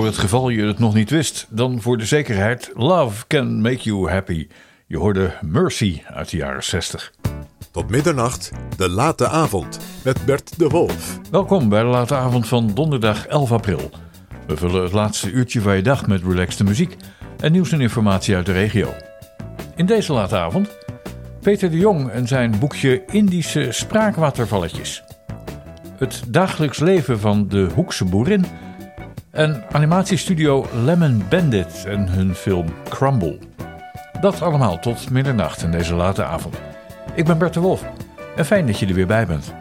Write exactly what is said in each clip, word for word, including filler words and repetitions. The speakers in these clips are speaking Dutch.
het geval je het nog niet wist, dan voor de zekerheid: Love Can Make You Happy. Je hoorde Mercy uit de jaren zestig. Tot middernacht, de late avond met Bert de Wolf. Welkom bij de late avond van donderdag elf april. We vullen het laatste uurtje van je dag met relaxte muziek en nieuws en informatie uit de regio. In deze late avond Peter de Jong en zijn boekje Indische spraakwatervalletjes. Het dagelijks leven van de Hoekse boerin en animatiestudio Lemon Bandit en hun film Crumble. Dat allemaal tot middernacht in deze late avond. Ik ben Bert de Wolf en fijn dat je er weer bij bent.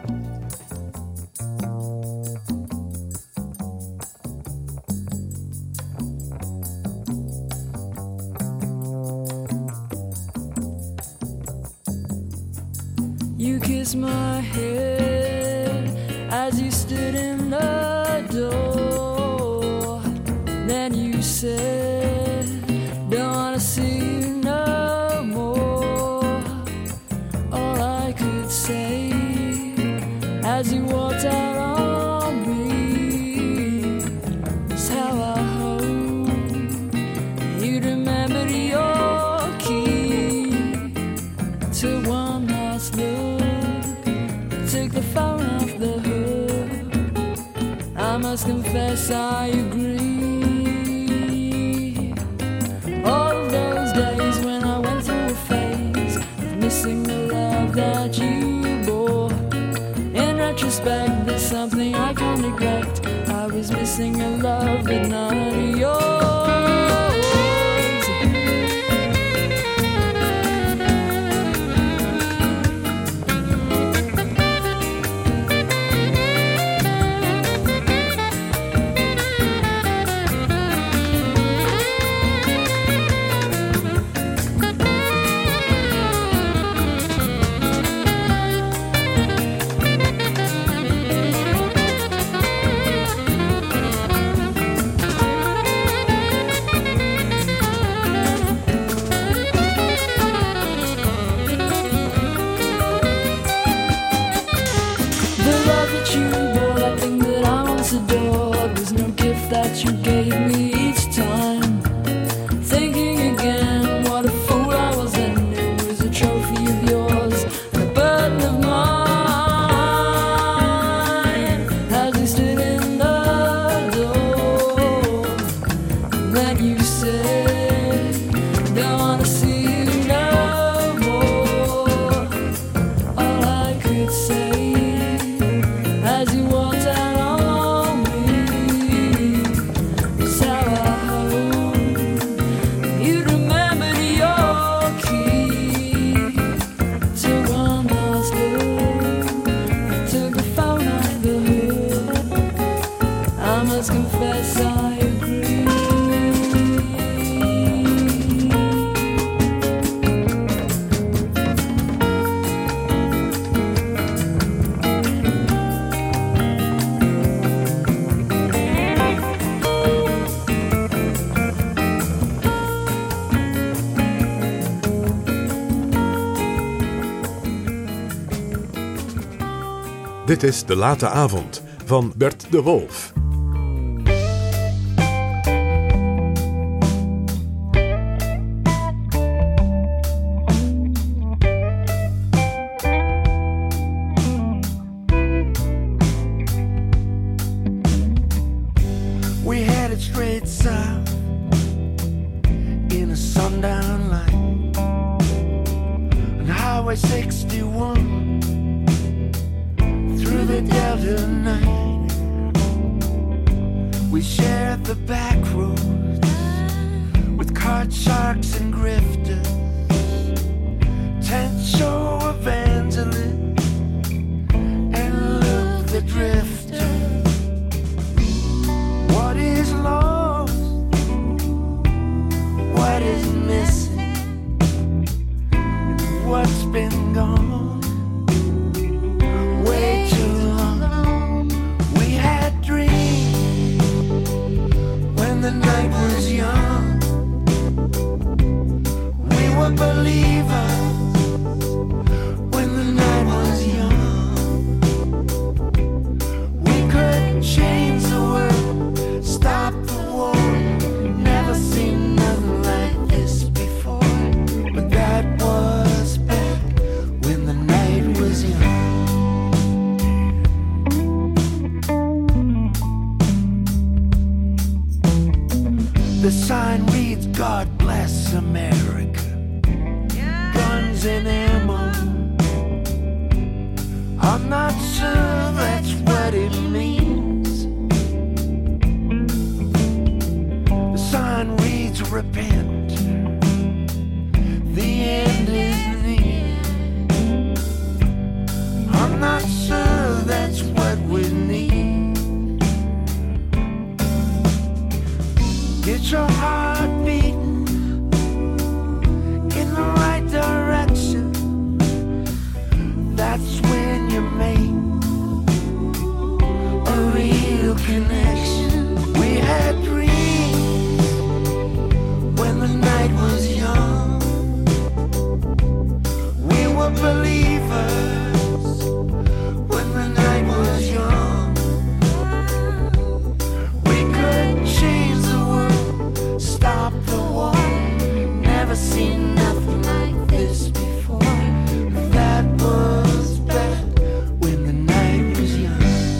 You kissed my head as you stood in the door. Then you said, don't wanna see you no more. All I could say as you walked out on me was how I hope you'd remember your key to one last look. Took the phone off the hook. I must confess I agree. All of those days when I went through a phase of missing the love that you bore. In retrospect, there's something I can't neglect. I was missing a love but none of yours. Adored was no gift that you gave me each time. Thinking again, what a fool I was then. It was a trophy of yours, a burden of mine. As we stood in the door, and then you said, don't wanna see you no more. All I could say as you walked out confess I agree. Dit is de late avond van Bert de Wolf. Change the world, stop the war. rings and ammo. I'm not sure that's what it means. The sign reads repent. The end is near. I'm not sure that's what we need. Get your heart beating in the right direction. That's when you make a real connection. We had dreams when the night was young. We were believers when the night was young. We could change the world, stop the war. Never seen nothing like this before. That was back when the night was young.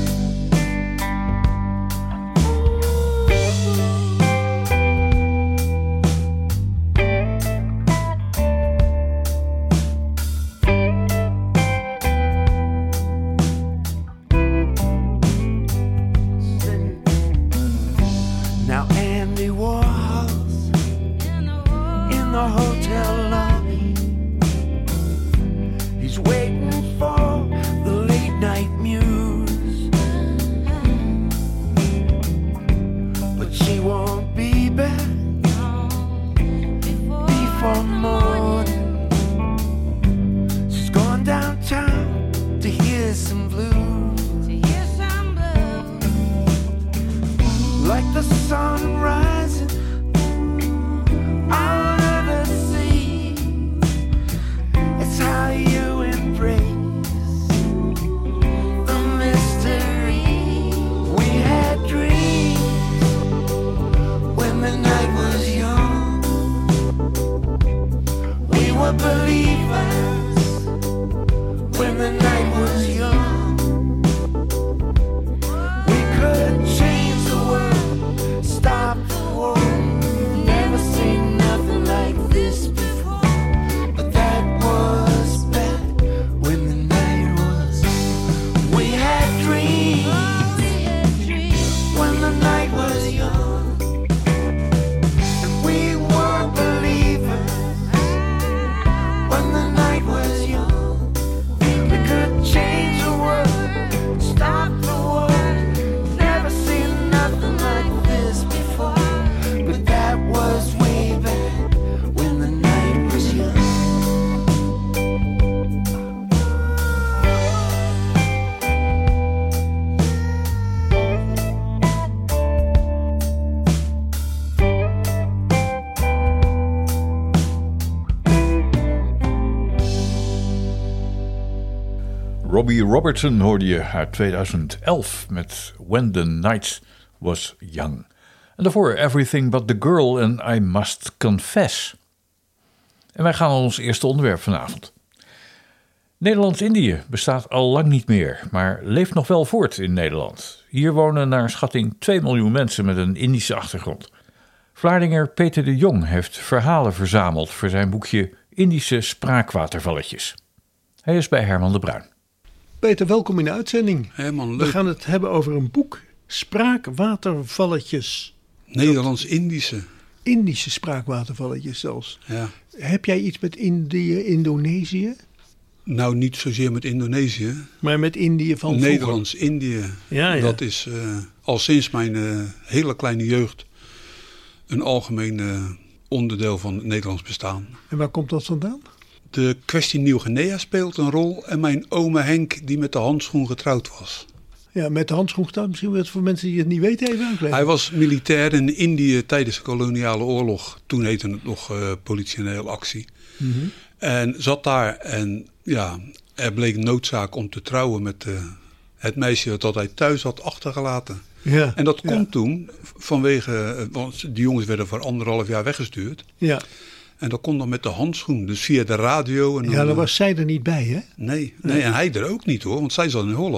Now Andy Warhol's in the hotel lobby. He's waiting for the late night muse, but she won't be back before morning. She's gone downtown to hear some blues. Like the sun rising out of the sea. It's how you embrace the mystery. We had dreams when the night was young. We were believers when the night was young. We could change the world, stop the war. Never seen nothing like this before. But that was back when the night was. We had dreams when the night was young. And we were believers when the night was young. We could change the world, stop the war. Never seen nothing like this before. But that was way back when the night was young. Robbie Robertson hoorde je uit tweeduizend elf met When the Night Was Young. En daarvoor Everything But The Girl and I Must Confess. En wij gaan naar ons eerste onderwerp vanavond. Nederlands-Indië bestaat al lang niet meer, maar leeft nog wel voort in Nederland. Hier wonen naar schatting twee miljoen mensen met een Indische achtergrond. Vlaardinger Peter de Jong heeft verhalen verzameld voor zijn boekje Indische spraakwatervalletjes. Hij is bij Herman de Bruin. Peter, welkom in de uitzending. Herman, We leuk. gaan het hebben over een boek, Spraakwatervalletjes. Nederlands-Indische. Indische spraakwatervalletjes zelfs. Ja. Heb jij iets met Indië, Indonesië? Nou, niet zozeer met Indonesië. Maar met Indië van vroeger? Nederlands-Indië. Ja, ja. Dat is uh, al sinds mijn uh, hele kleine jeugd een algemeen uh, onderdeel van het Nederlands bestaan. En waar komt dat vandaan? De kwestie Nieuw-Guinea speelt een rol en mijn ome Henk die met de handschoen getrouwd was. Ja, met de handschoen getrouwd. Misschien wel voor mensen die het niet weten even uitleggen. Hij was militair in Indië tijdens de koloniale oorlog. Toen heette het nog uh, politionele actie. Mm-hmm. En zat daar en ja, er bleek noodzaak om te trouwen met uh, het meisje dat hij thuis had achtergelaten. Ja, En dat ja. kon toen vanwege, want die jongens werden voor anderhalf jaar weggestuurd. Ja, En dat kon dan met de handschoen, dus via de radio. En dan, ja, daar uh, was zij er niet bij, hè? Nee, nee, en hij er ook niet hoor, want zij zat in Holland.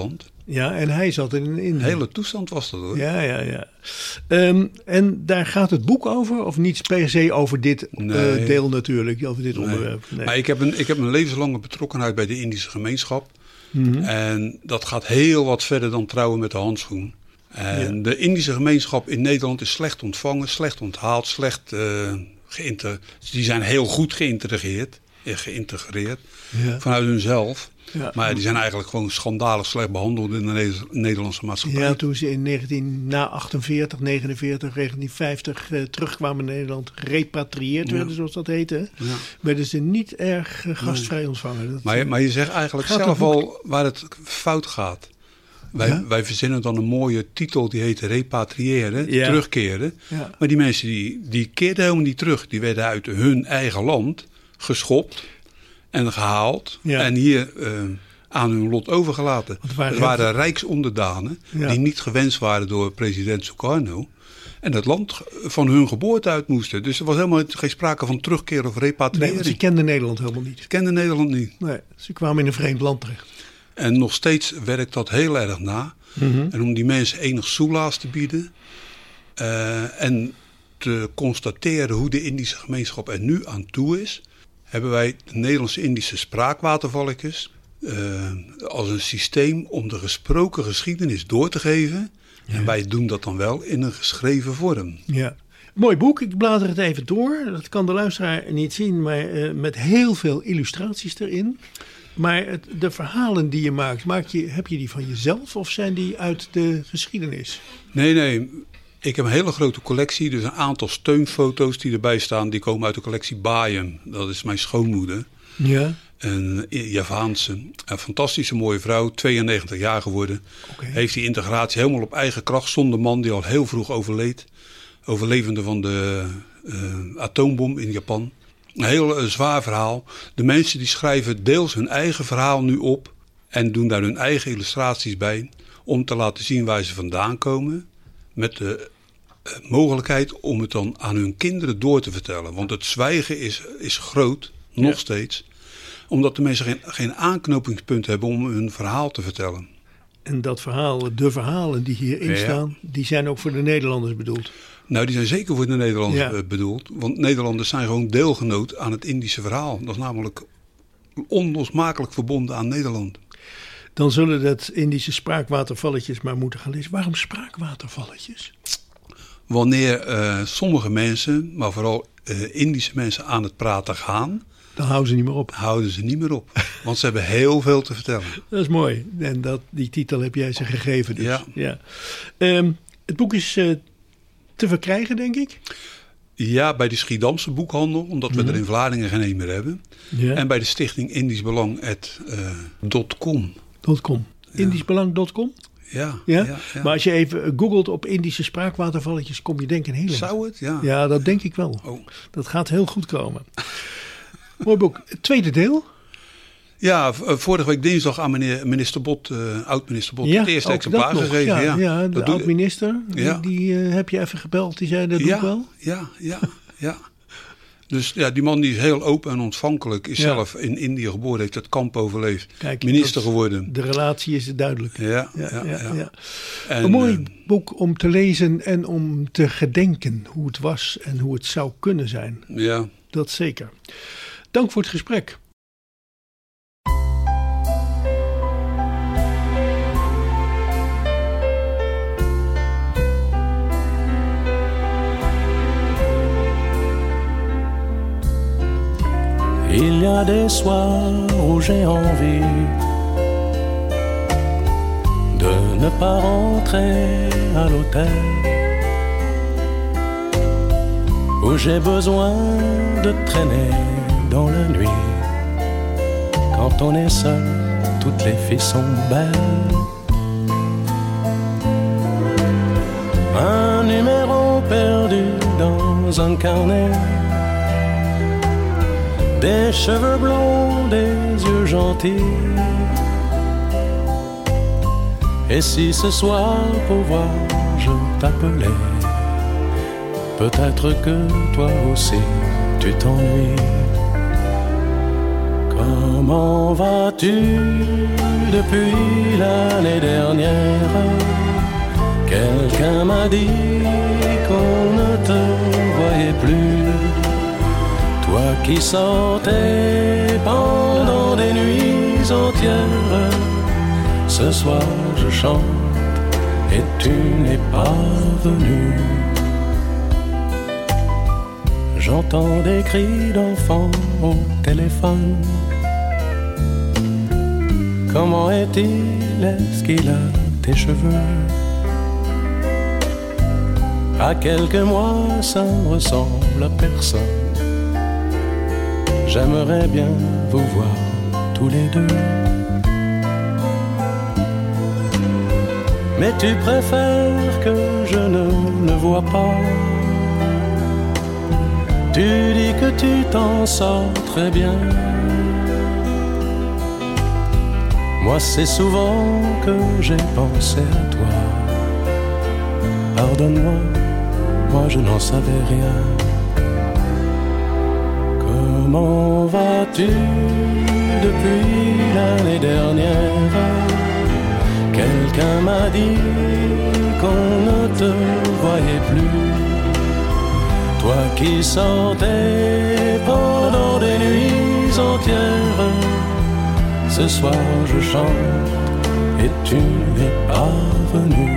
Ja, en hij zat in Indië. Een hele toestand was dat hoor. Ja, ja, ja. Um, en daar gaat het boek over? Of niet per se over dit Nee. uh, deel natuurlijk, over dit Nee. onderwerp? Nee. Maar ik heb, een, ik heb een levenslange betrokkenheid bij de Indische gemeenschap. Mhm. En dat gaat heel wat verder dan trouwen met de handschoen. En Ja. de Indische gemeenschap in Nederland is slecht ontvangen, slecht onthaald, slecht uh, geïntegreerd. Die zijn heel goed geïntegreerd, eh, geïntegreerd Ja. vanuit hunzelf. Ja. Maar die zijn eigenlijk gewoon schandalig slecht behandeld in de Neder- Nederlandse maatschappij. Ja, toen ze in negentien, na achtenveertig, negenenveertig, negentien vijftig uh, terugkwamen in Nederland, repatrieerd Ja. werden, zoals dat heette, Ja. werden ze niet erg uh, gastvrij ontvangen. Dat, Maar, je- maar je zegt eigenlijk Gaat zelf het boek- al waar het fout gaat. Wij, Ja? wij verzinnen dan een mooie titel die heet repatriëren, Ja. terugkeren. Ja. Maar die mensen die, die keerden helemaal niet terug. Die werden uit hun eigen land geschopt en gehaald. Ja. En hier uh, aan hun lot overgelaten. het waren Het waren heel- rijksonderdanen Ja. die niet gewenst waren door president Sukarno. En het land van hun geboorte uit moesten. Dus er was helemaal geen sprake van terugkeren of nee, repatriëring. want ze kenden Nederland helemaal niet. Ze kenden Nederland niet. Nee, ze kwamen in een vreemd land terecht. En nog steeds werkt dat heel erg na. Mhm. En om die mensen enig soelaas te bieden. Uh, en te constateren hoe de Indische gemeenschap er nu aan toe is, hebben wij de Nederlandse-Indische spraakwatervalletjes uh, als een systeem om de gesproken geschiedenis door te geven. Ja. En wij doen dat dan wel in een geschreven vorm. Ja. Mooi boek, ik blader het even door. Dat kan de luisteraar niet zien, maar uh, met heel veel illustraties erin. Maar het, de verhalen die je maakt, maak je, heb je die van jezelf of zijn die uit de geschiedenis? Nee, nee. Ik heb een hele grote collectie. Dus een aantal steunfoto's die erbij staan, die komen uit de collectie Bayem. Dat is mijn schoonmoeder. Ja. Een Javaanse, een fantastische mooie vrouw, tweeënnegentig jaar geworden. Okay. Heeft die integratie helemaal op eigen kracht, zonder man die al heel vroeg overleed. Overlevende van de uh, atoombom in Japan. Een heel uh, zwaar verhaal. De mensen die schrijven deels hun eigen verhaal nu op en doen daar hun eigen illustraties bij. Om te laten zien waar ze vandaan komen. Met de uh, mogelijkheid om het dan aan hun kinderen door te vertellen. Want het zwijgen is, is groot, nog ja. steeds. Omdat de mensen geen, geen aanknopingspunt hebben om hun verhaal te vertellen. En dat verhaal, de verhalen die hierin ja. staan, die zijn ook voor de Nederlanders bedoeld? Nou, die zijn zeker voor de Nederlanders ja. bedoeld. Want Nederlanders zijn gewoon deelgenoot aan het Indische verhaal. Dat is namelijk onlosmakelijk verbonden aan Nederland. Dan zullen dat Indische spraakwatervalletjes maar moeten gaan lezen. Waarom spraakwatervalletjes? Wanneer uh, sommige mensen, maar vooral uh, Indische mensen aan het praten gaan, dan houden ze niet meer op. Houden ze niet meer op. Want ze hebben heel veel te vertellen. Dat is mooi. En dat, die titel heb jij ze gegeven dus. Ja. ja. Um, het boek is uh, te verkrijgen, denk ik? Ja, bij de Schiedamse boekhandel. Omdat we mm-hmm. er in Vlaardingen geen een meer hebben. Ja. En bij de stichting Indisch Belang at, uh, .com. .com. Ja. Indischbelang punt com? Ja, ja? ja, ja. Maar als je even googelt op Indische spraakwatervalletjes, kom je denk ik een hele... Zou het? Ja. Ja, dat denk ik wel. Oh. Dat gaat heel goed komen. Mooi boek. Het tweede deel? Ja, vorige week dinsdag aan meneer minister Bot, uh, oud-minister Bot, ja, het eerste exemplaar gegeven. Ja, ja. ja de dat oud-minister, die, ja. die uh, heb je even gebeld. Die zei, dat doe ja, ik wel. Ja, ja, ja. Dus ja, die man die is heel open en ontvankelijk. Is ja. zelf in Indië geboren, heeft het kamp overleefd. Kijk, minister geworden. De relatie is duidelijk. Ja, ja, ja, ja, ja. ja. En, een mooi uh, boek om te lezen en om te gedenken hoe het was en hoe het zou kunnen zijn. Ja. Dat zeker. Dank voor het gesprek. Il y a des soirs où j'ai envie de ne pas rentrer à l'hôtel, où j'ai besoin de traîner dans la nuit. Quand on est seul, toutes les filles sont belles. Un numéro perdu dans un carnet, des cheveux blonds, des yeux gentils. Et si ce soir pour voir je t'appelais, peut-être que toi aussi tu t'ennuies. Comment vas-tu de depuis l'année dernière, quelqu'un m'a dit qu'on ne te voyait plus. Toi qui sortais pendant des nuits entières, ce soir je chante et tu n'es pas venu. J'entends des cris d'enfants au téléphone. Comment est-il? Est-ce qu'il a tes cheveux? À quelques mois, ça ne ressemble à personne. J'aimerais bien vous voir tous les deux. Mais tu préfères que je ne le vois pas. Tu dis que tu t'en sors très bien. Moi c'est souvent que j'ai pensé à toi. Pardonne-moi, moi je n'en savais rien. Comment vas-tu depuis l'année dernière? Quelqu'un m'a dit qu'on ne te voyait plus. Toi qui sortais pendant des nuits entières, ce soir je chante et tu n'es pas venu.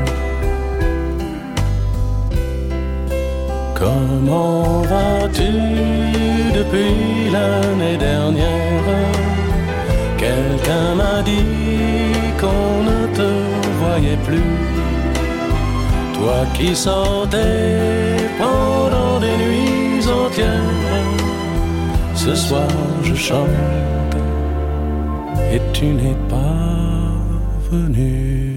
Comment vas-tu depuis l'année dernière? Quelqu'un m'a dit qu'on ne te voyait plus. Toi qui sortais pendant des nuits entières, ce soir je chante et tu n'es pas venu.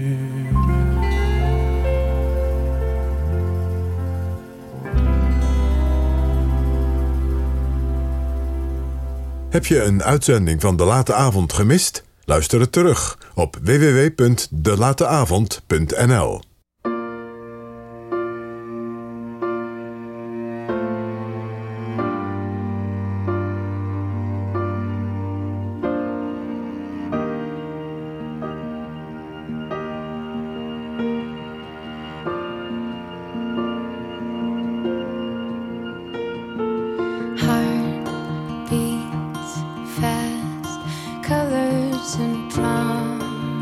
Heb je een uitzending van De Late Avond gemist? Luister het terug op w w w punt de late avond punt n l. And promises,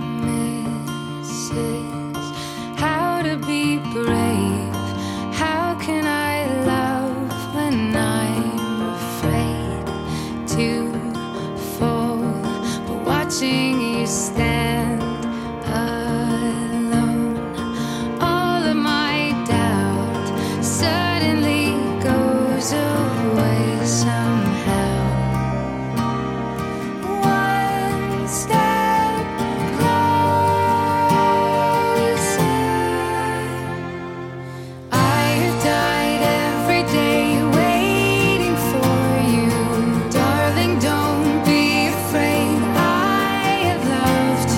how to be brave, how can I love when I'm afraid to fall, but watching you stand alone, all of my doubt suddenly goes away somehow. Loved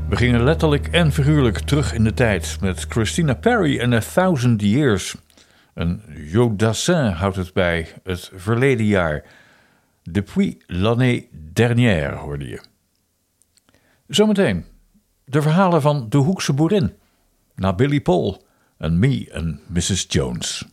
We gingen letterlijk en figuurlijk terug in de tijd met Christina Perri en A Thousand Years. Een Jodassin houdt het bij het verleden jaar. Depuis l'année dernière hoorde je. Zometeen de verhalen van de Hoekse boerin. Na Billy Paul en Me en missus Jones.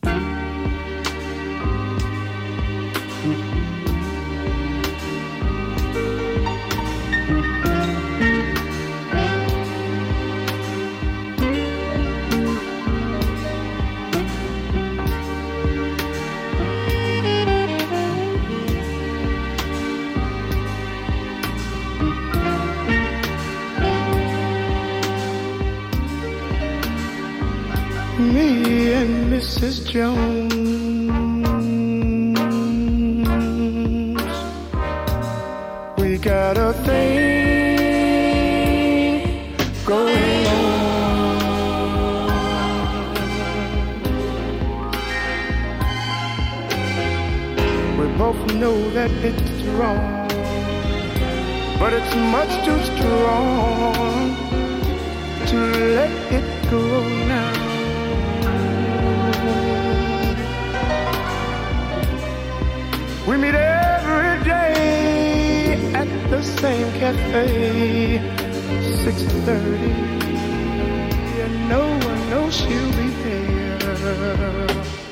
Me and missus Jones, we got a thing going on. We both know that it's wrong, but it's much too strong to let it go now. We meet every day at the same cafe, six thirty, and no one knows she'll be there.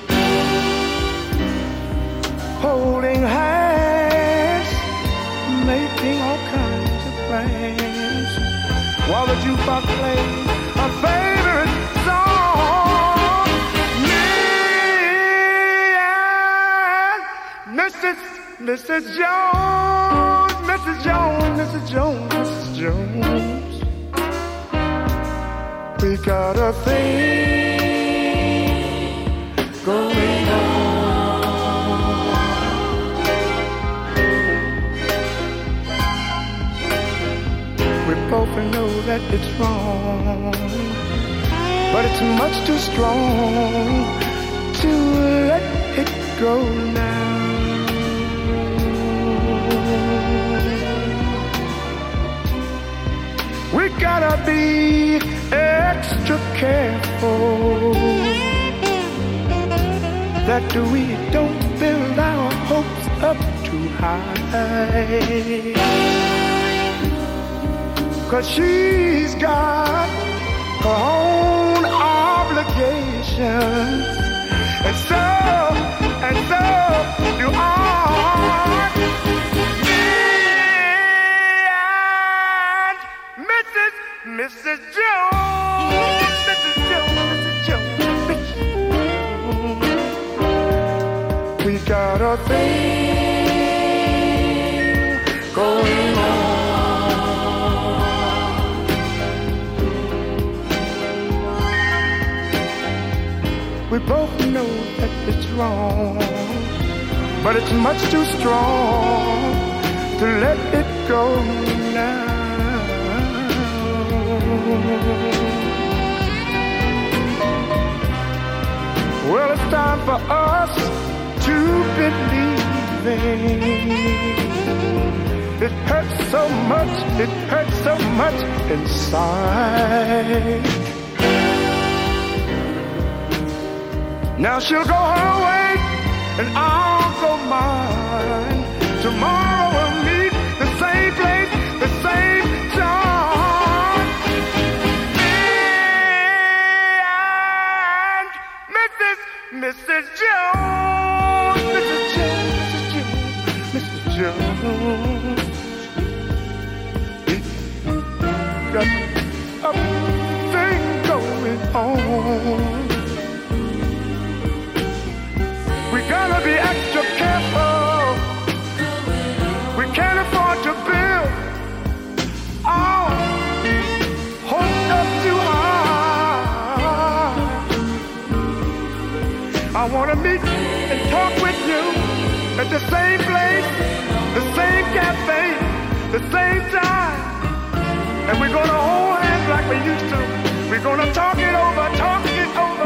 Holding hands, making all kinds of plans, while the jukebox plays our favorite song. Me and missus missus Jones, missus Jones, missus Jones, missus Jones, we got a thing going on. We both know that it's wrong, but it's much too strong to let it go now. We gotta be extra careful that we don't build our hopes up too high, 'cause she's got her own obligations, and so, and so do I. missus Jones, missus Jones, missus Jones, missus Jones, we got a thing going on. We both know that it's wrong, but it's much too strong to let it go now. Well, it's time for us to believe in. It hurts so much, it hurts so much inside. Now she'll go her way and I'll go mine. Tomorrow we'll meet the same place, the same time. missus Jones, missus Jones, missus Jones, missus Jones, we got a thing going on. We gotta be extra careful. We can't afford to build our hopes up too high. I wanna meet and talk with you at the same place, the same cafe, the same time. And we're gonna hold hands like we used to. We're gonna talk it over, talk it over.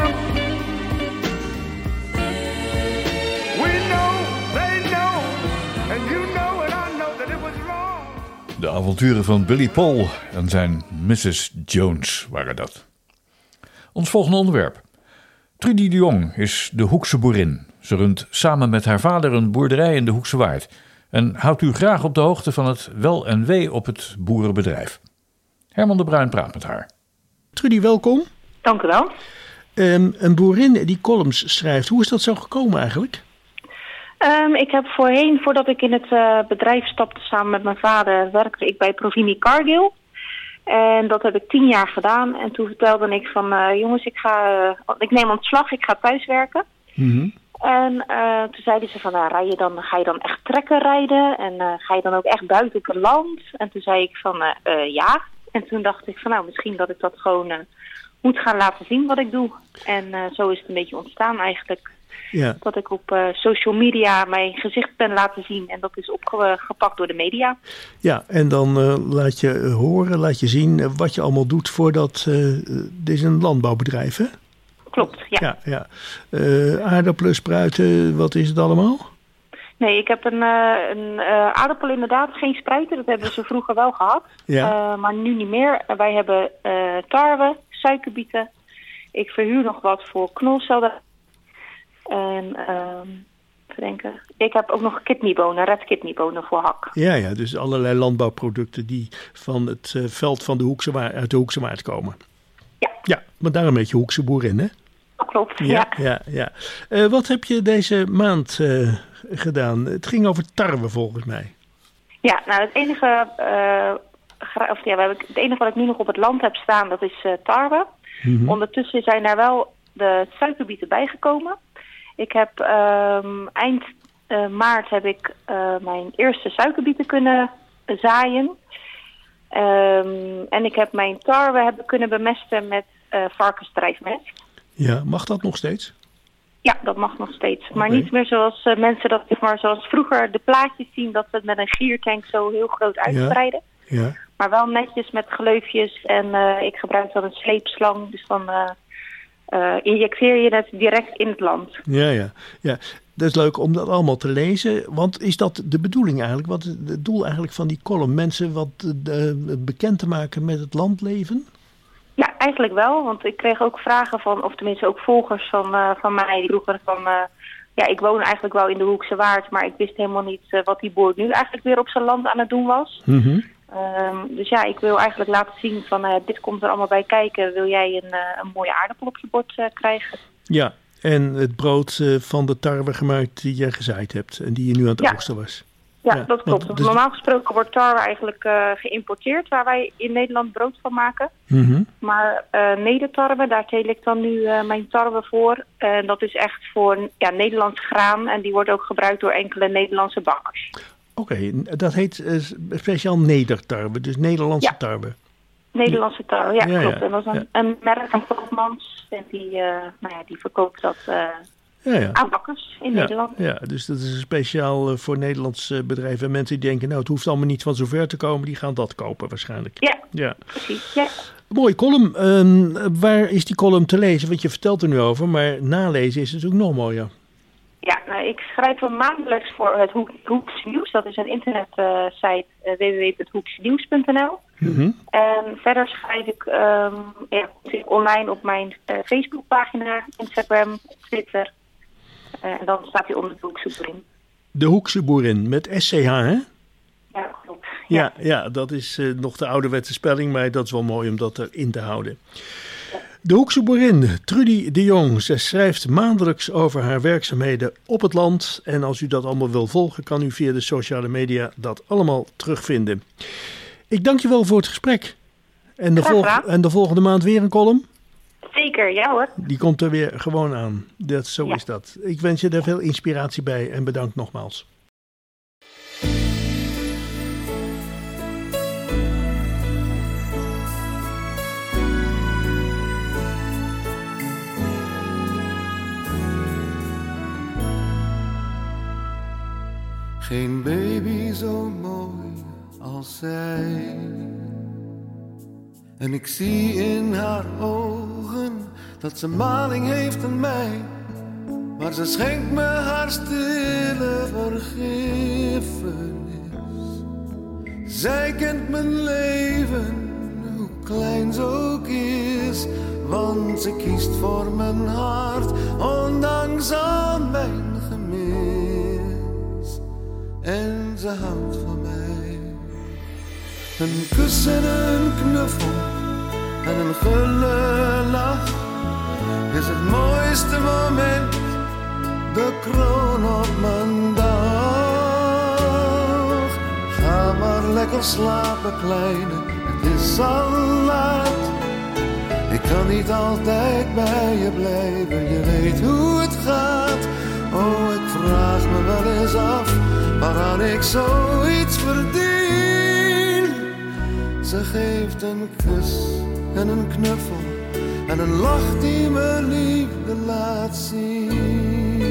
We know, they know, and you know and I know that it was wrong. De avonturen van Billy Paul en zijn missus Jones waren dat. Ons volgende onderwerp. Trudy de Jong is de Hoekse boerin. Ze runt samen met haar vader een boerderij in de Hoekse Waard en houdt u graag op de hoogte van het wel en wee op het boerenbedrijf. Herman de Bruin praat met haar. Trudy, welkom. Dank u wel. Um, een boerin die columns schrijft. Hoe is dat zo gekomen eigenlijk? Um, ik heb voorheen, voordat ik in het uh, bedrijf stapte samen met mijn vader, werkte ik bij Provimi Cargill. En dat heb ik tien jaar gedaan. En toen vertelde ik van, uh, jongens, ik ga, uh, ik neem ontslag, ik ga thuiswerken. Mm-hmm. En uh, toen zeiden ze van, nou, rij je dan, ga je dan echt trekken rijden? En uh, ga je dan ook echt buiten op het land? En toen zei ik van, uh, uh, ja. En toen dacht ik van, nou, misschien dat ik dat gewoon uh, moet gaan laten zien wat ik doe. En uh, zo is het een beetje ontstaan eigenlijk. Ja. Dat ik op uh, social media mijn gezicht ben laten zien. En dat is opgepakt door de media. Ja, en dan uh, laat je uh, horen, laat je zien uh, wat je allemaal doet voordat... Uh, dit is een landbouwbedrijf, hè? Klopt, ja. ja, ja. Uh, aardappelen, spruiten, wat is het allemaal? Nee, ik heb een, uh, een uh, aardappel inderdaad, geen spruiten. Dat hebben ze vroeger wel gehad. Ja. Uh, maar nu niet meer. Wij hebben uh, tarwe, suikerbieten. Ik verhuur nog wat voor knolselder. En um, denken. Ik heb ook nog kidneybonen, red kidneybonen voor hak. Ja, ja, dus allerlei landbouwproducten die van het uh, veld van de Hoekse Waard, uit de Hoekse Waard komen. Ja. Ja, maar daarom een beetje Hoekse boerin, hè? Dat klopt, ja. Ja, ja, ja. Uh, wat heb je deze maand uh, gedaan? Het ging over tarwe volgens mij. Ja, nou het enige, uh, gra- of, ja, het enige wat ik nu nog op het land heb staan, dat is uh, tarwe. Mm-hmm. Ondertussen zijn daar wel de suikerbieten bijgekomen. Ik heb um, eind uh, maart heb ik uh, mijn eerste suikerbieten kunnen zaaien. Um, en ik heb mijn tarwe hebben kunnen bemesten met uh, varkensdrijfmest. Ja, mag dat nog steeds? Ja, dat mag nog steeds. Okay. Maar niet meer zoals uh, mensen dat, maar zoals vroeger de plaatjes zien, dat we het met een giertank zo heel groot uitbreiden. Ja. Ja. Maar wel netjes met gleufjes en uh, ik gebruik dan een sleepslang, dus dan... Uh, Uh, injecteer je het direct in het land. Ja, ja, ja, dat is leuk om dat allemaal te lezen. Want is dat de bedoeling eigenlijk? Wat is het doel eigenlijk van die column? Mensen wat uh, bekend te maken met het landleven? Ja, eigenlijk wel. Want ik kreeg ook vragen van, of tenminste ook volgers van, uh, van mij. Die vroegen van, uh, ja, ik woon eigenlijk wel in de Hoekse Waard. Maar ik wist helemaal niet uh, wat die boer nu eigenlijk weer op zijn land aan het doen was. Mm-hmm. Um, dus ja, ik wil eigenlijk laten zien van uh, dit komt er allemaal bij kijken. Wil jij een, uh, een mooie aardappel op je bord uh, krijgen? Ja, en het brood uh, van de tarwe gemaakt die je gezaaid hebt en die je nu aan het ja. oogsten was. Ja, ja, dat klopt. Want, dus... Normaal gesproken wordt tarwe eigenlijk uh, geïmporteerd, waar wij in Nederland brood van maken. Mm-hmm. Maar uh, nedertarwe, daar teel ik dan nu uh, mijn tarwe voor. En uh, dat is echt voor ja, Nederlands graan en die wordt ook gebruikt door enkele Nederlandse bakkers. Oké, okay, dat heet uh, speciaal nedertarwe, dus Nederlandse ja. tarwe. Nederlandse tarwe, ja, ja klopt. Ja, en dat is een, ja. een merk van Koopmans en die, uh, nou ja, die verkoopt dat uh, ja, ja. aan bakkers in ja, Nederland. Ja, dus dat is speciaal uh, voor Nederlandse bedrijven. En mensen die denken, nou het hoeft allemaal niet van zover te komen, die gaan dat kopen waarschijnlijk. Ja, ja. precies. Ja. Mooie column. Um, waar is die column te lezen? Want je vertelt er nu over, maar nalezen is natuurlijk nog mooier. Ja, nou, ik schrijf hem maandelijks voor het Hoek, Hoeks Nieuws. Dat is een internetsite uh, w w w punt hoeksnieuws punt n l. Mm-hmm. En verder schrijf ik um, ja, online op mijn uh, Facebookpagina, Instagram, Twitter. Uh, en dan staat hij onder de Hoekse Boerin. De Hoekse Boerin, met S C H, hè? Ja, klopt. Ja, ja, ja dat is uh, nog de ouderwetse spelling, maar dat is wel mooi om dat erin te houden. De Hoekse boerin, Trudy de Jong. Zij schrijft maandelijks over haar werkzaamheden op het land. En als u dat allemaal wil volgen, kan u via de sociale media dat allemaal terugvinden. Ik dank je wel voor het gesprek. En de, volg- en de volgende maand weer een column? Zeker, ja hoor. Die komt er weer gewoon aan. Dat, zo ja. is dat. Ik wens je daar veel inspiratie bij en bedankt nogmaals. Geen baby zo mooi als zij. En ik zie in haar ogen dat ze maling heeft aan mij. Maar ze schenkt me haar stille vergiffenis. Zij kent mijn leven, hoe klein ze ook is, want ze kiest voor mijn hart, ondanks al mijn gemis. En ze houdt van mij. Een kus en een knuffel en een gulle lach is het mooiste moment, de kroon op mijn dag. Ga maar lekker slapen, kleine, het is al laat. Ik kan niet altijd bij je blijven, je weet hoe het gaat. Oh, ik vraag me wel eens af waaraan ik zoiets verdien. Ze geeft een kus en een knuffel en een lach die me liefde laat zien.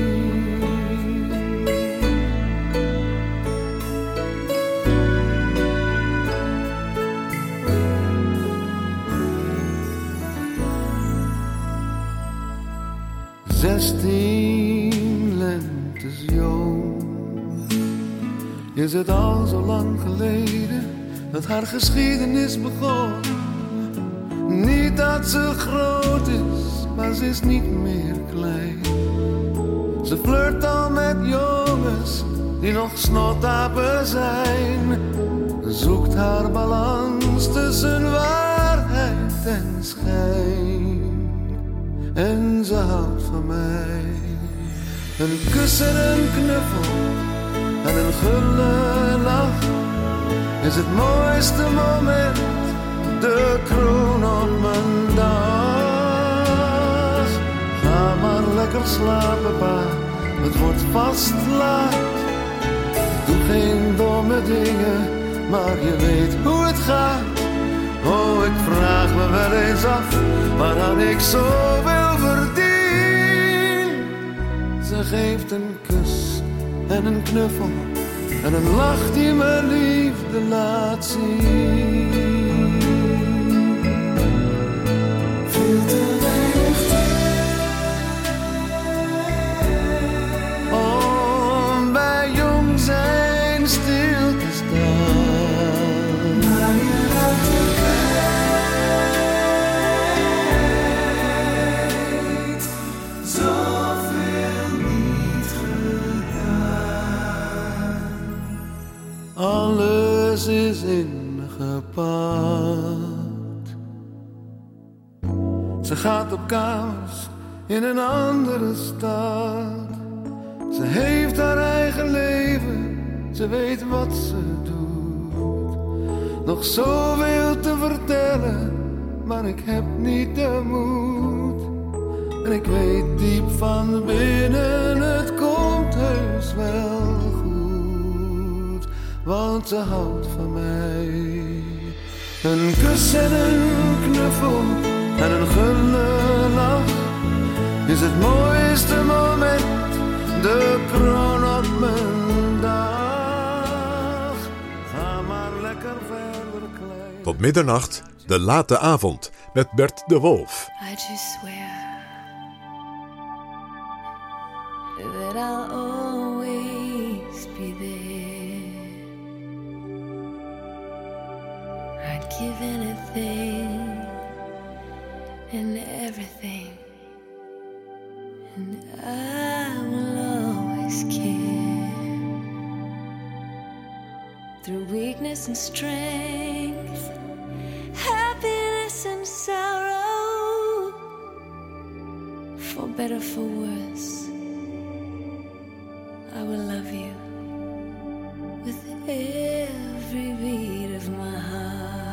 Zestien lentes jong, is het al zo lang geleden dat haar geschiedenis begon. Niet dat ze groot is, maar ze is niet meer klein. Ze flirt al met jongens die nog snotapen zijn. Zoekt haar balans tussen waarheid en schijn. En ze houdt van mij. Een kus en een knuffel en een gulle lach is het mooiste moment, de kroon op mijn dag. Ga maar lekker slapen, pa, het wordt vast laat. Doe geen domme dingen, maar je weet hoe het gaat. Oh, ik vraag me wel eens af waaraan ik zoveel verdien. Ze geeft een kus en een knuffel en een lach die me liefde laat zien. Veel te weinig tijd om bij jong zijn stil te staan. Maar je raakt me kwijt, zoveel niet gedaan. Alles is ingepakt. Ze gaat op kamers in een andere stad. Ze heeft haar eigen leven, ze weet wat ze doet. Nog zoveel te vertellen, maar ik heb niet de moed. En ik weet diep van binnen, het komt heus wel goed. Want ze houdt van mij. Een kus en een knuffel en een gulle lach is het mooiste moment, de kroon op mijn dag. Ga maar lekker verder, klein. Tot middernacht, de late avond met Bert de Wolf. I just swear that I'll always be there. I'd give anything and everything, and I will always care. Through weakness and strength, happiness and sorrow, for better, for worse, I will love you with every beat of my heart.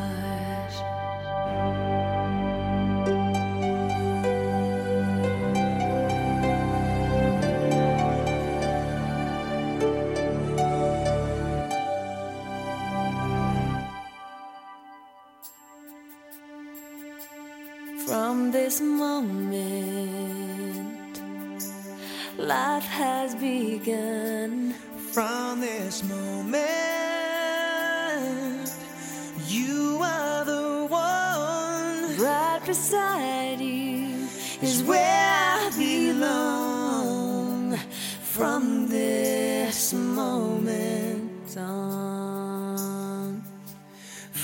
From this moment, life has begun. From this moment, you are the one. Right beside you is where I belong. From this moment on.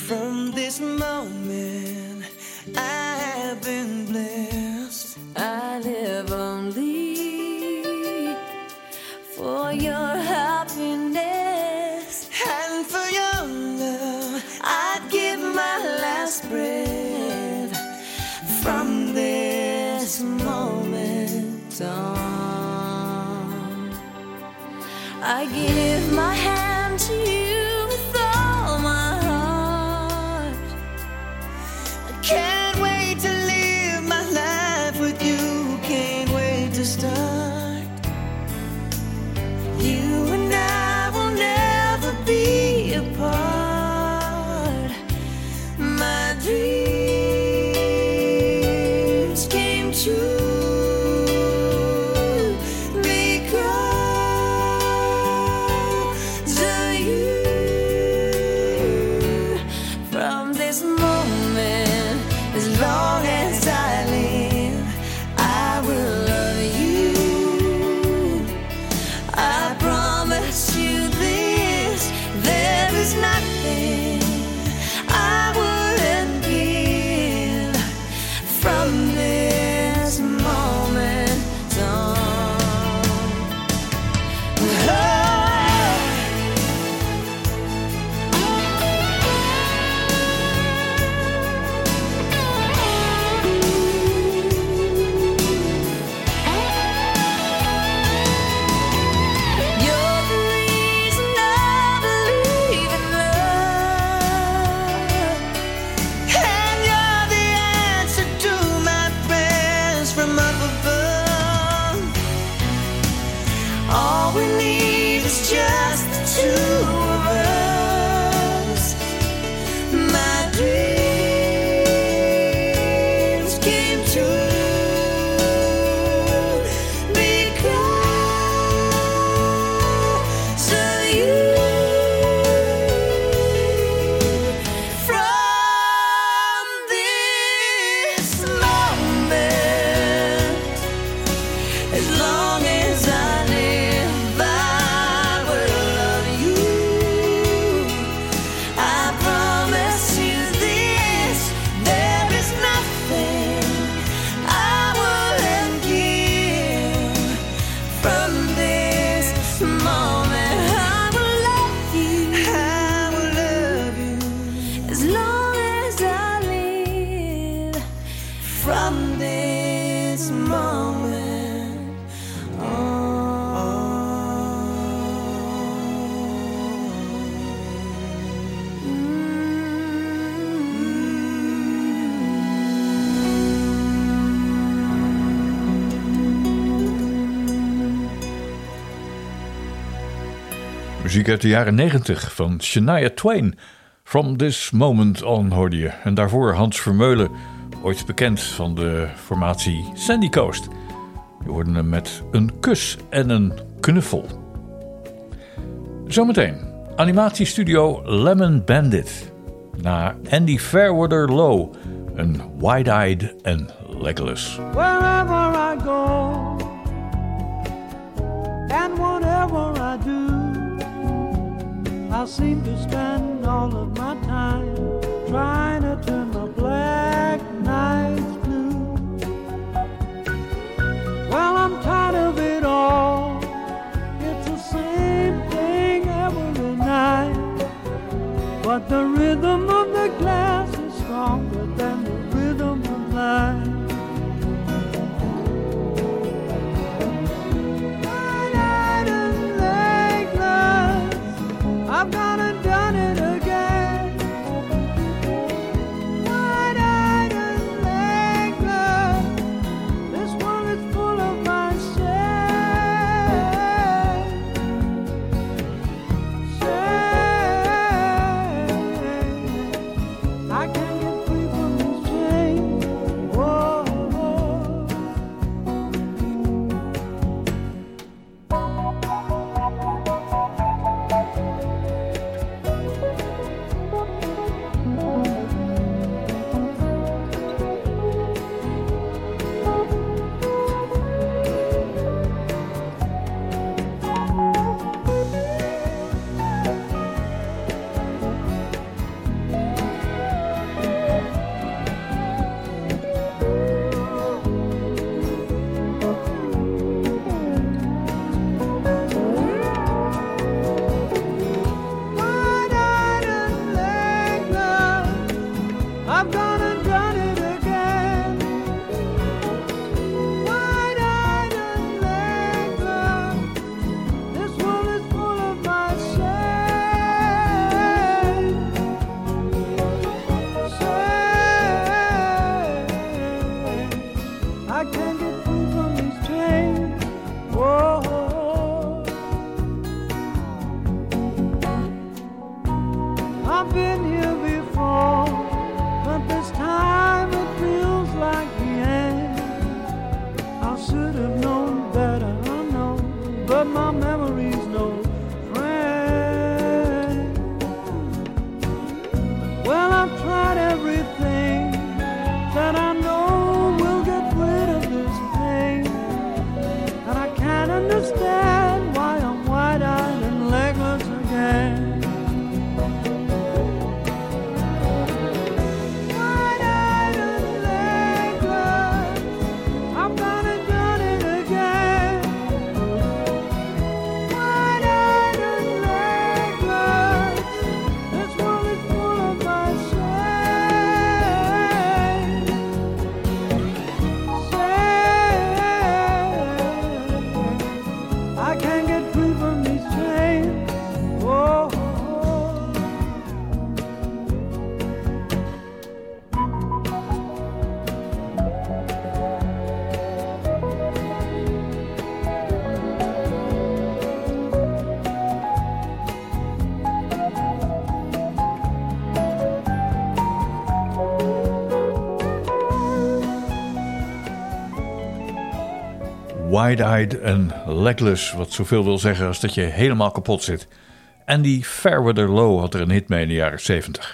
From this moment, I have been blessed. I live only for your happiness And for your love, I'd give my last breath. from this moment on. I give my hand to you with all my heart. I can't wait to live my life with you. Can't wait to start. You and I will never be apart. My dreams came true because of you. From this moment, as long as I live, I will love you. I promise you this, there is nothing I wouldn't give from this moment on. You're the reason I believe in love. And you're the answer to my prayers from up above. All we need is just the two of us. My dreams came true because of you. From this moment, as long as I live, I will love you. I promise you this, there is nothing I wouldn't give from this moment. I will love you. I will love you. As long as I live, from this moment Muziek uit de jaren negentig van Shania Twain. From This Moment On hoorde je. En daarvoor Hans Vermeulen, ooit bekend van de formatie Sandy Coast. Je hoorde hem met een kus en een knuffel. Zometeen animatiestudio Lemon Bandit. Na Andy Fairweather Low, een Wide-Eyed en Legolas. Wherever I go and whatever I do, I seem to spend all of my time trying to turn my black nights blue. Well, I'm tired of it all. It's the same thing every night. But the rhythm of the glass is stronger than the rhythm of life. I've gone and done it again. wide-eyed en legless, wat zoveel wil zeggen als dat je helemaal kapot zit. Andy Fairweather-Low had er een hit mee in de jaren zeventig.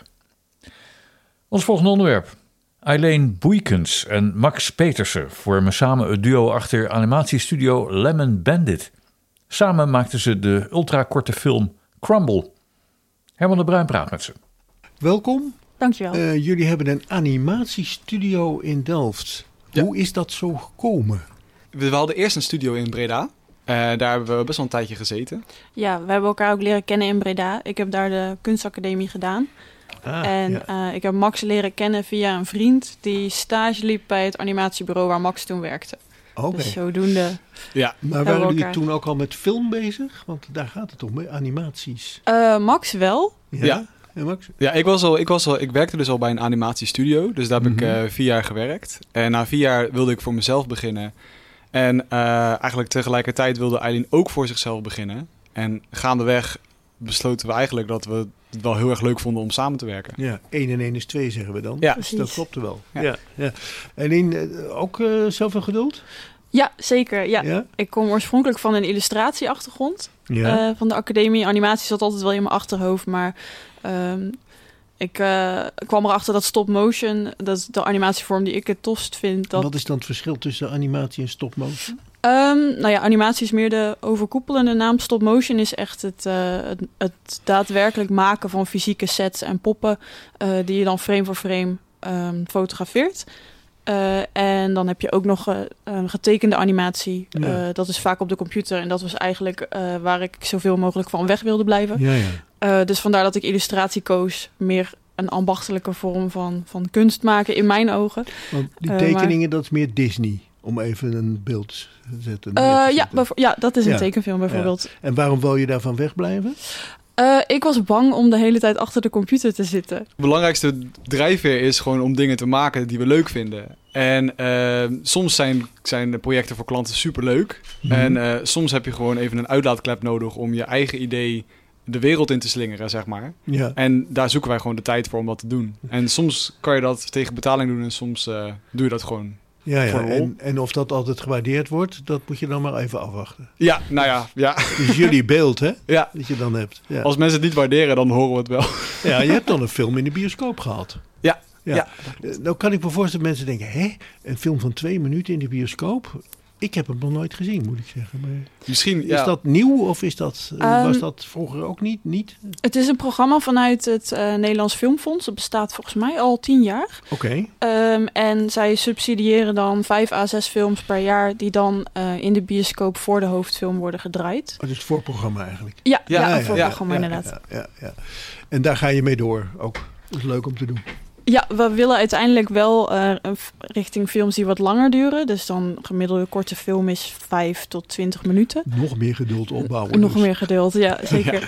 Ons volgende onderwerp. Eileen Boeikens en Max Petersen vormen samen het duo achter animatiestudio Lemon Bandit. Samen maakten ze de ultrakorte film Crumble. Herman de Bruin praat met ze. Welkom. Dankjewel. Uh, jullie hebben een animatiestudio in Delft. Ja. Hoe is dat zo gekomen? We hadden eerst een studio in Breda. Uh, daar hebben we best wel een tijdje gezeten. Ja, we hebben elkaar ook leren kennen in Breda. Ik heb daar de kunstacademie gedaan. Ah, en ja. uh, ik heb Max leren kennen via een vriend die stage liep bij het animatiebureau waar Max toen werkte. Oké. Dus zodoende. Ja. Maar hebben waren we jullie elkaar- toen ook al met film bezig? Want daar gaat het om, hè? Animaties. Uh, Max wel. Ja? Ja. En Max? Ja, ik, was al, ik, was al, ik werkte dus al bij een animatiestudio. Dus daar heb Mhm. ik uh, vier jaar gewerkt. En na vier jaar wilde ik voor mezelf beginnen. En uh, eigenlijk tegelijkertijd wilde Eileen ook voor zichzelf beginnen. En gaandeweg besloten we eigenlijk dat we het wel heel erg leuk vonden om samen te werken. Ja, één en één is twee, zeggen we dan. Ja. Dus dat klopte wel. Ja. Ja. Ja, Eileen, eh, ook uh, zoveel geduld? Ja, zeker. Ja. Ja? Ik kom oorspronkelijk van een illustratieachtergrond. Ja. Uh, van de academie. Animatie zat altijd wel in mijn achterhoofd. Maar um, ik uh, kwam erachter dat stop motion, dat is de animatievorm die ik het tofst vind. Dat... Wat is dan het verschil tussen animatie en stop motion? Um, nou ja, animatie is meer de overkoepelende naam. Stop motion is echt het, uh, het, het daadwerkelijk maken van fysieke sets en poppen. Uh, die je dan frame voor frame um, fotografeert. Uh, en dan heb je ook nog uh, een getekende animatie. Ja. Uh, dat is vaak op de computer. En dat was eigenlijk uh, waar ik zoveel mogelijk van weg wilde blijven. Ja, ja. Uh, dus vandaar dat ik illustratie koos. Meer een ambachtelijke vorm van, van kunst maken in mijn ogen. Want die Uh, tekeningen, maar- dat is meer Disney. Om even een beeld te zetten. Uh, neer te ja, zetten. bijvo- ja, dat is een Ja. tekenfilm bijvoorbeeld. Ja. En waarom wil je daarvan wegblijven? Uh, ik was bang om de hele tijd achter de computer te zitten. De belangrijkste drijfveer is gewoon om dingen te maken die we leuk vinden. En uh, soms zijn, zijn de projecten voor klanten superleuk. Mhm. En uh, soms heb je gewoon even een uitlaatklep nodig om je eigen idee de wereld in te slingeren, zeg maar. Ja. En daar zoeken wij gewoon de tijd voor om dat te doen. En soms kan je dat tegen betaling doen en soms uh, doe je dat gewoon Ja, voor ja. de lol. En, en of dat altijd gewaardeerd wordt, dat moet je dan maar even afwachten. Ja, nou ja, ja. Dus jullie beeld, hè? Ja. Dat je dan hebt. Ja. Als mensen het niet waarderen, dan horen we het wel. Ja, je hebt dan een film in de bioscoop gehad. Ja. Ja. Ja. Eh, Nou kan ik me voorstellen dat mensen denken, hè? Een film van twee minuten in de bioscoop? Ik heb hem nog nooit gezien, moet ik zeggen. Maar Misschien, is ja. dat nieuw of is dat, eh, Um, was dat vroeger ook niet? niet? Het is een programma vanuit het uh, Nederlands Filmfonds. Dat bestaat volgens mij al tien jaar. Oké. Um, en zij subsidiëren dan vijf à zes films per jaar... die dan uh, in de bioscoop voor de hoofdfilm worden gedraaid. Oh, dat is het voorprogramma eigenlijk. Ja, ja, Ja, een ja, voorprogramma ja, inderdaad. Ja, ja, ja. En daar ga je mee door ook. Dat is leuk om te doen. Ja, we willen uiteindelijk wel uh, een f- richting films die wat langer duren. Dus dan gemiddelde korte film is vijf tot twintig minuten. Nog meer geduld opbouwen. Nog dus. meer geduld, ja, zeker.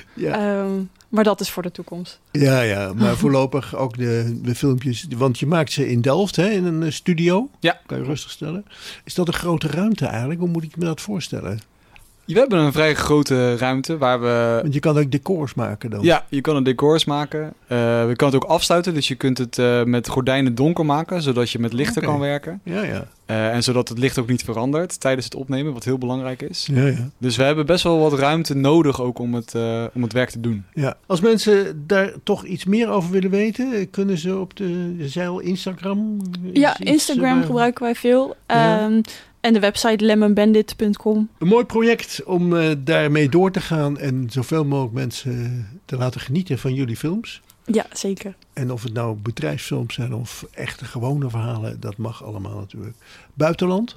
Ja. Um, maar dat is voor de toekomst. Ja, ja, maar voorlopig ook de, de filmpjes. Want je maakt ze in Delft, hè, in een eh, studio. Ja. Kan je rustig stellen. Is dat een grote ruimte eigenlijk? Hoe moet ik me dat voorstellen? We hebben een vrij grote ruimte waar we... Want je kan ook decors maken dan. Ja, je kan een decors maken. Uh, we kunnen het ook afsluiten, dus je kunt het uh, met gordijnen donker maken, zodat je met lichten Oké. kan werken. Ja, ja. Uh, en zodat het licht ook niet verandert tijdens het opnemen, wat heel belangrijk is. Ja, ja. Dus we hebben best wel wat ruimte nodig ook om het, uh, om het werk te doen. Ja. Als mensen daar toch iets meer over willen weten, kunnen ze op de zeil Instagram? Ja, iets, Instagram eh, gebruiken wij veel. Ja. Um, en de website lemon bandit punt com. Een mooi project om uh, daarmee door te gaan en zoveel mogelijk mensen te laten genieten van jullie films. Ja, zeker. En of het nou bedrijfsfilms zijn of echte gewone verhalen, dat mag allemaal natuurlijk. Buitenland?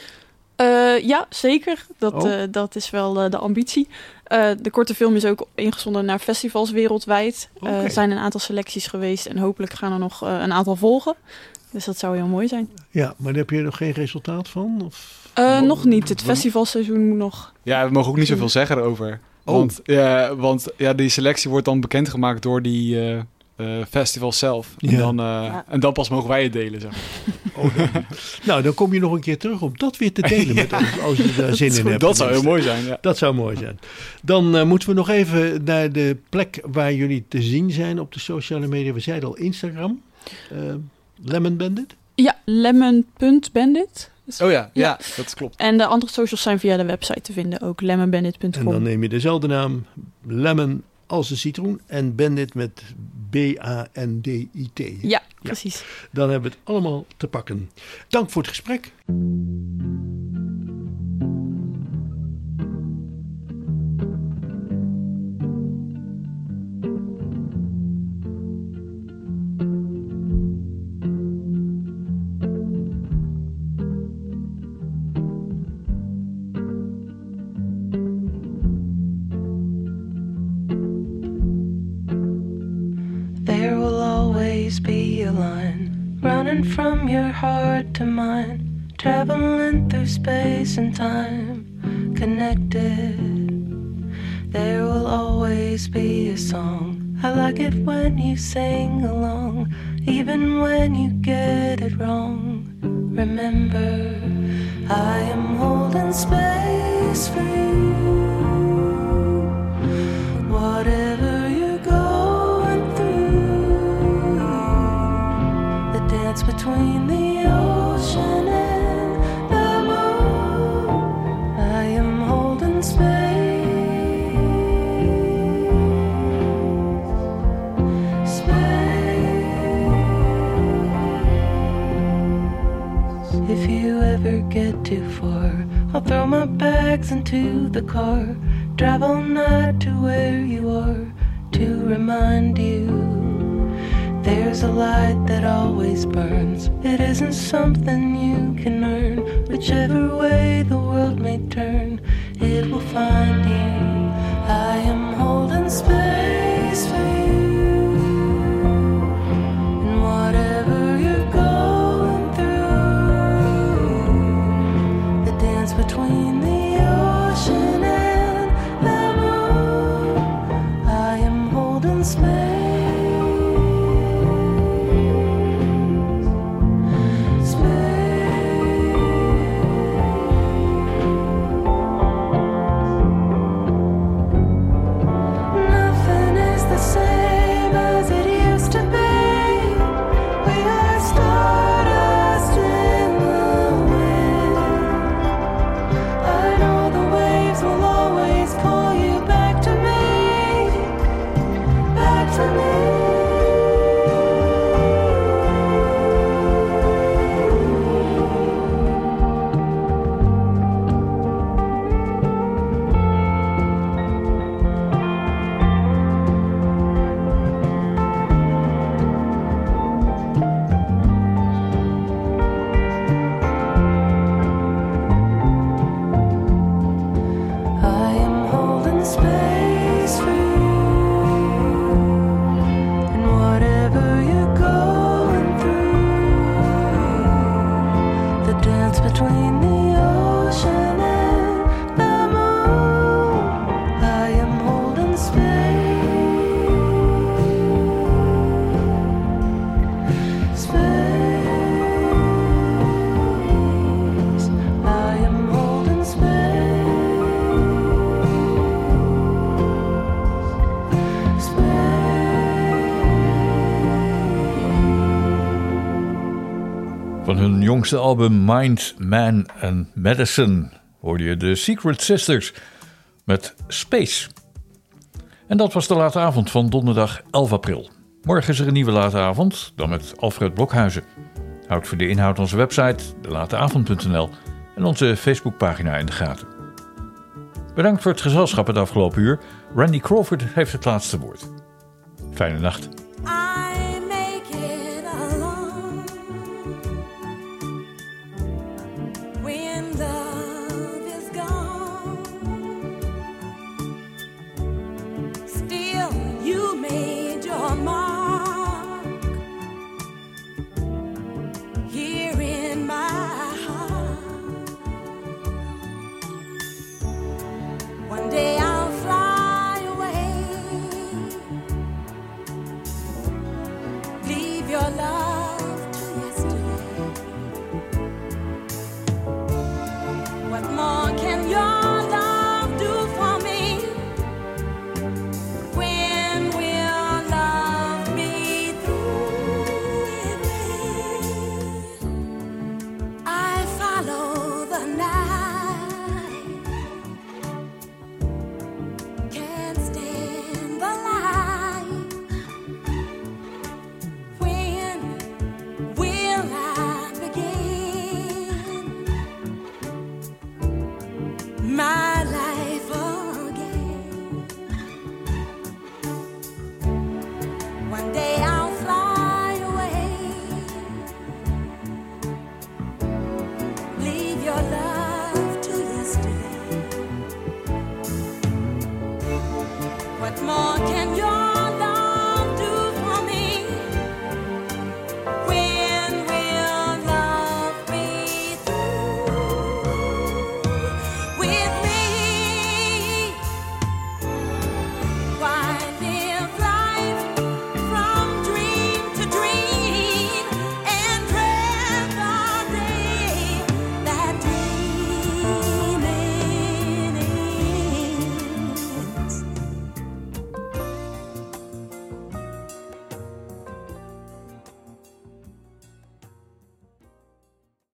Uh, ja, zeker. Dat, Oh. uh, dat is wel uh, de ambitie. Uh, de korte film is ook ingezonden naar festivals wereldwijd. Er Oké. uh, zijn een aantal selecties geweest en hopelijk gaan er nog uh, een aantal volgen. Dus dat zou heel mooi zijn. Ja, maar daar heb je nog geen resultaat van? Of? Uh, nog niet. Het festivalseizoen moet nog... Ja, we mogen ook niet zoveel zeggen erover. Oh. Want, ja, want ja, die selectie wordt dan bekendgemaakt door die uh, uh, festival zelf. En, Ja. dan, uh, Ja. en dan pas mogen wij het delen, zeg maar. Oh, dan- nou, dan kom je nog een keer terug om dat weer te delen met ons, als je daar zin is in goed. hebt. Dat zou heel mooi zijn, ja. Dat zou mooi zijn. Dan uh, moeten we nog even naar de plek waar jullie te zien zijn op de sociale media. We zeiden al Instagram. Uh, Lemon Bandit. Ja, lemon punt bandit. Dus- Oh ja, ja, dat klopt. En de andere socials zijn via de website te vinden, ook lemon bandit punt com. En dan neem je dezelfde naam, Lemon als de citroen en Bandit met B A N D I T. Ja, precies. Dan hebben we het allemaal te pakken. Dank voor het gesprek. There will always be a line running from your heart to mine, traveling through space and time, connected. There will always be a song. I like it when you sing along, even when you get it wrong. Remember, I am holding space for you. Whatever you're going through, the dance between the ocean and the moon, I am holding space, space. If you ever get too far, I'll throw my bags into the car, drive all night to where you are, to remind you there's a light that always burns. It isn't something you can earn. Whichever way the world may turn, it will find you. I am holding space for you, and whatever you're going through, the dance between the ocean and the moon, I am holding space. Van hun jongste album Mind, Man and Medicine hoorde je de Secret Sisters met Space. En dat was de late avond van donderdag elf april. Morgen is er een nieuwe late avond, dan met Alfred Blokhuizen. Houd voor de inhoud onze website de late avond punt n l en onze Facebookpagina in de gaten. Bedankt voor het gezelschap het afgelopen uur. Randy Crawford heeft het laatste woord. Fijne nacht.